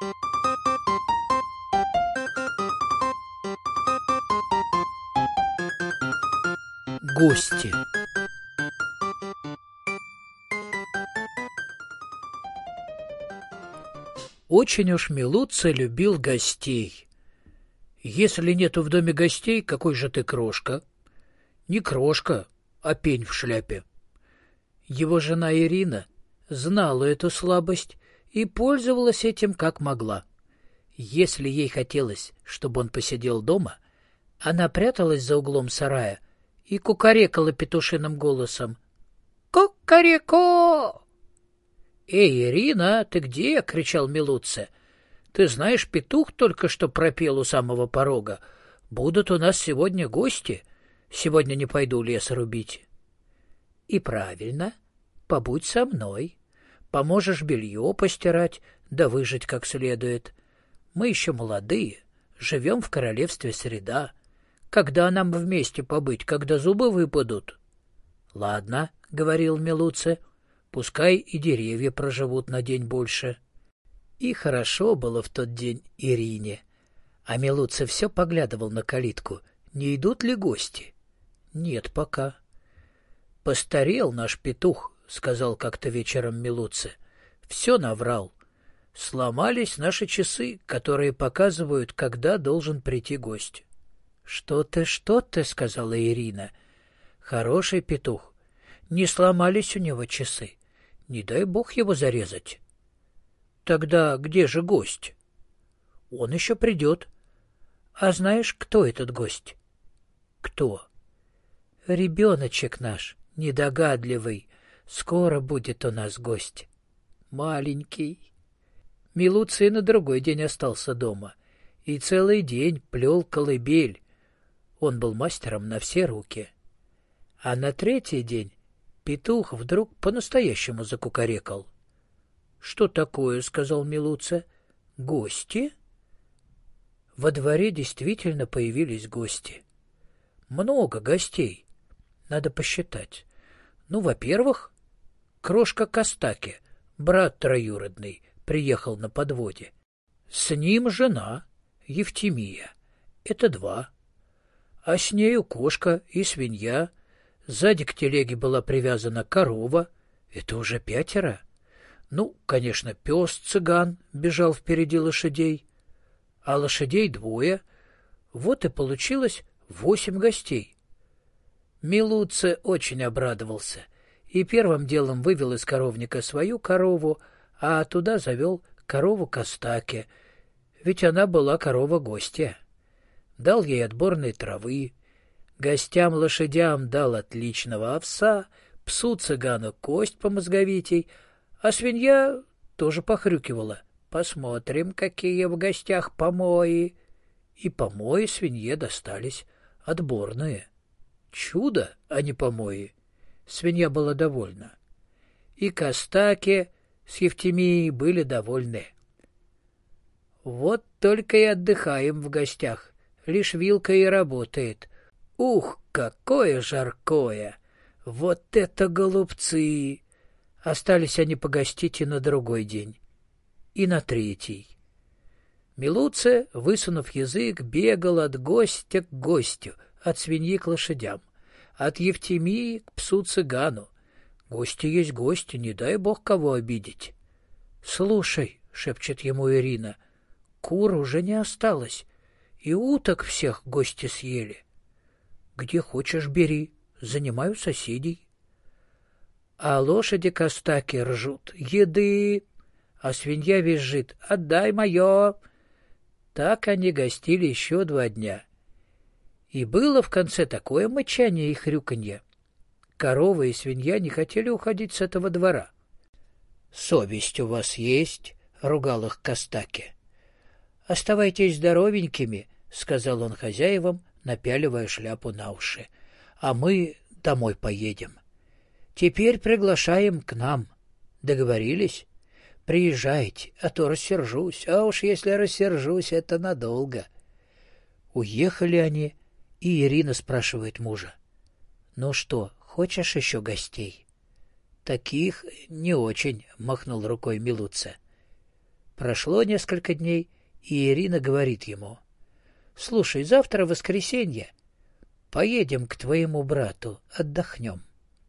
Гости. Очень уж Милуцци любил гостей. Если нету в доме гостей, какой же ты крошка? Не крошка, а пень в шляпе. Его жена Ирина знала эту слабость и пользовалась этим как могла. Если ей хотелось, чтобы он посидел дома, она пряталась за углом сарая и кукарекала петушиным голосом. «Кукареко!» «Эй, Ирина, ты где?» — кричал Милуцци. «Ты знаешь, петух только что пропел у самого порога. Будут у нас сегодня гости. Сегодня не пойду лес рубить». «И правильно. Побудь со мной. Поможешь белье постирать, да выжить как следует. Мы еще молодые, живем в королевстве Среда. Когда нам вместе побыть, когда зубы выпадут?» «Ладно», — говорил Милуцци, — «пускай и деревья проживут на день больше». И хорошо было в тот день Ирине. А Милуцци все поглядывал на калитку, не идут ли гости. Нет пока. «Постарел наш петух», — сказал как-то вечером Милуцци. «Все наврал. Сломались наши часы, которые показывают, когда должен прийти гость». Что ты, — сказала Ирина. «Хороший петух. Не сломались у него часы. Не дай бог его зарезать». «Тогда где же гость?» «Он еще придет». «А знаешь, кто этот гость?» «Кто?» «Ребеночек наш, недогадливый. Скоро будет у нас гость. Маленький». Милуцци на другой день остался дома и целый день плел колыбель. Он был мастером на все руки. А на третий день петух вдруг по-настоящему закукарекал. «Что такое?» — сказал Милуцци. «Гости?» Во дворе действительно появились гости. Много гостей. Надо посчитать. Ну, во-первых, крошка Костаки, брат троюродный, приехал на подводе. С ним жена Евтимия. Это 2. А с нею кошка и свинья. Сзади к телеге была привязана корова. Это уже 5. Ну, конечно, пес-цыган бежал впереди лошадей. А лошадей 2. Вот и получилось 8 гостей. Милуцци очень обрадовался и первым делом вывел из коровника свою корову, а туда завел корову Костаки, ведь она была корова-гостья. Дал ей отборной травы, гостям-лошадям дал отличного овса, псу-цыгану кость помозговитей, а свинья тоже похрюкивала. «Посмотрим, какие в гостях помои». И помои свинье достались отборные. Чудо, а не помои. Свинья была довольна. И Костаки с Евтимией были довольны. «Вот только и отдыхаем в гостях. Лишь вилка и работает. Ух, какое жаркое! Вот это голубцы!» Остались они погостить и на другой день, и на третий. Милуцци, высунув язык, бегал от гостя к гостю, от свиньи к лошадям, от Евтимии к псу-цыгану. Гости есть гости, не дай бог кого обидеть. «Слушай», — шепчет ему Ирина, — «кур уже не осталось, и уток всех гости съели. Где хочешь бери, занимаю соседей». А лошади Костаки ржут: «Еды!» А свинья визжит: «Отдай мое!» Так они гостили еще 2 дня. И было в конце такое мычание и хрюканье. Корова и свинья не хотели уходить с этого двора. «Совесть у вас есть?» — ругал их Костаки. «Оставайтесь здоровенькими», — сказал он хозяевам, напяливая шляпу на уши. «А мы домой поедем. Теперь приглашаем к нам. Договорились? Приезжайте, а то рассержусь. А уж если рассержусь, это надолго». Уехали они, и Ирина спрашивает мужа: «Ну что, хочешь еще гостей?» «Таких не очень», — махнул рукой Милуцци. Прошло несколько дней, и Ирина говорит ему: «Слушай, завтра воскресенье. Поедем к твоему брату, отдохнем».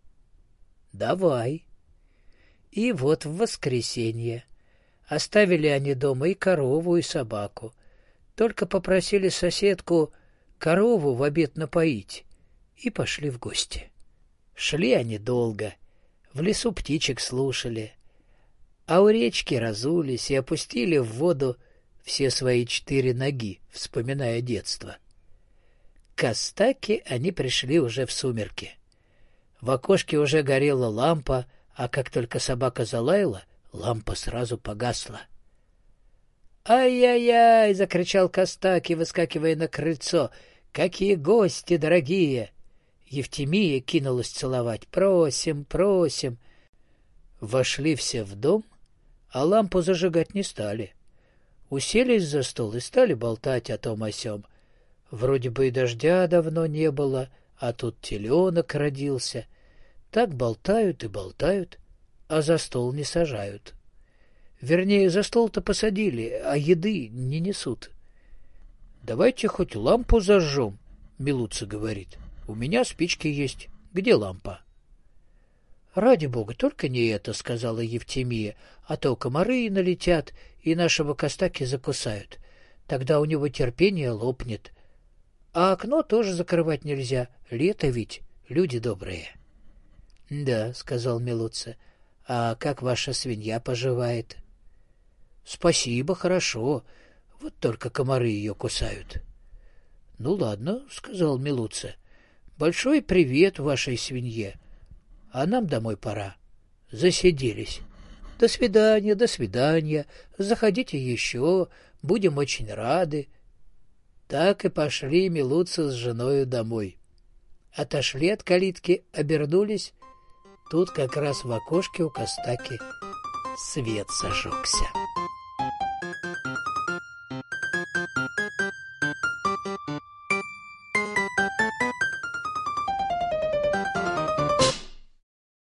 «Давай». И вот в воскресенье оставили они дома и корову, и собаку. Только попросили соседку корову в обед напоить и пошли в гости. Шли они долго, в лесу птичек слушали, а у речки разулись и опустили в воду все свои 4 ноги, вспоминая детство. К Костаки они пришли уже в сумерки. В окошке уже горела лампа, а как только собака залаяла, лампа сразу погасла. «Ай-яй-яй!» — закричал Костаки, выскакивая на крыльцо. «Какие гости дорогие!» Евтимия кинулась целовать. «Просим, просим!» Вошли все в дом, а лампу зажигать не стали. Уселись за стол и стали болтать о том о сём. Вроде бы и дождя давно не было, а тут теленок родился. Так болтают и болтают, а за стол не сажают. Вернее, за стол-то посадили, а еды не несут. «Давайте хоть лампу зажжем», — Милуца говорит. «У меня спички есть. Где лампа?» «Ради бога, только не это», — сказала Евтимия, «а то комары налетят и нашего Костаки закусают. Тогда у него терпение лопнет. А окно тоже закрывать нельзя. Лето ведь, люди добрые». «Да», — сказал Милуца, — «а как ваша свинья поживает?» «Спасибо, хорошо. Вот только комары ее кусают». «Ну ладно», — сказал Милуца, — «большой привет вашей свинье. А нам домой пора. Засиделись. До свидания, до свидания. Заходите еще, будем очень рады». Так и пошли Милуца с женою домой. Отошли от калитки, обернулись. Тут как раз в окошке у Костаки свет зажегся.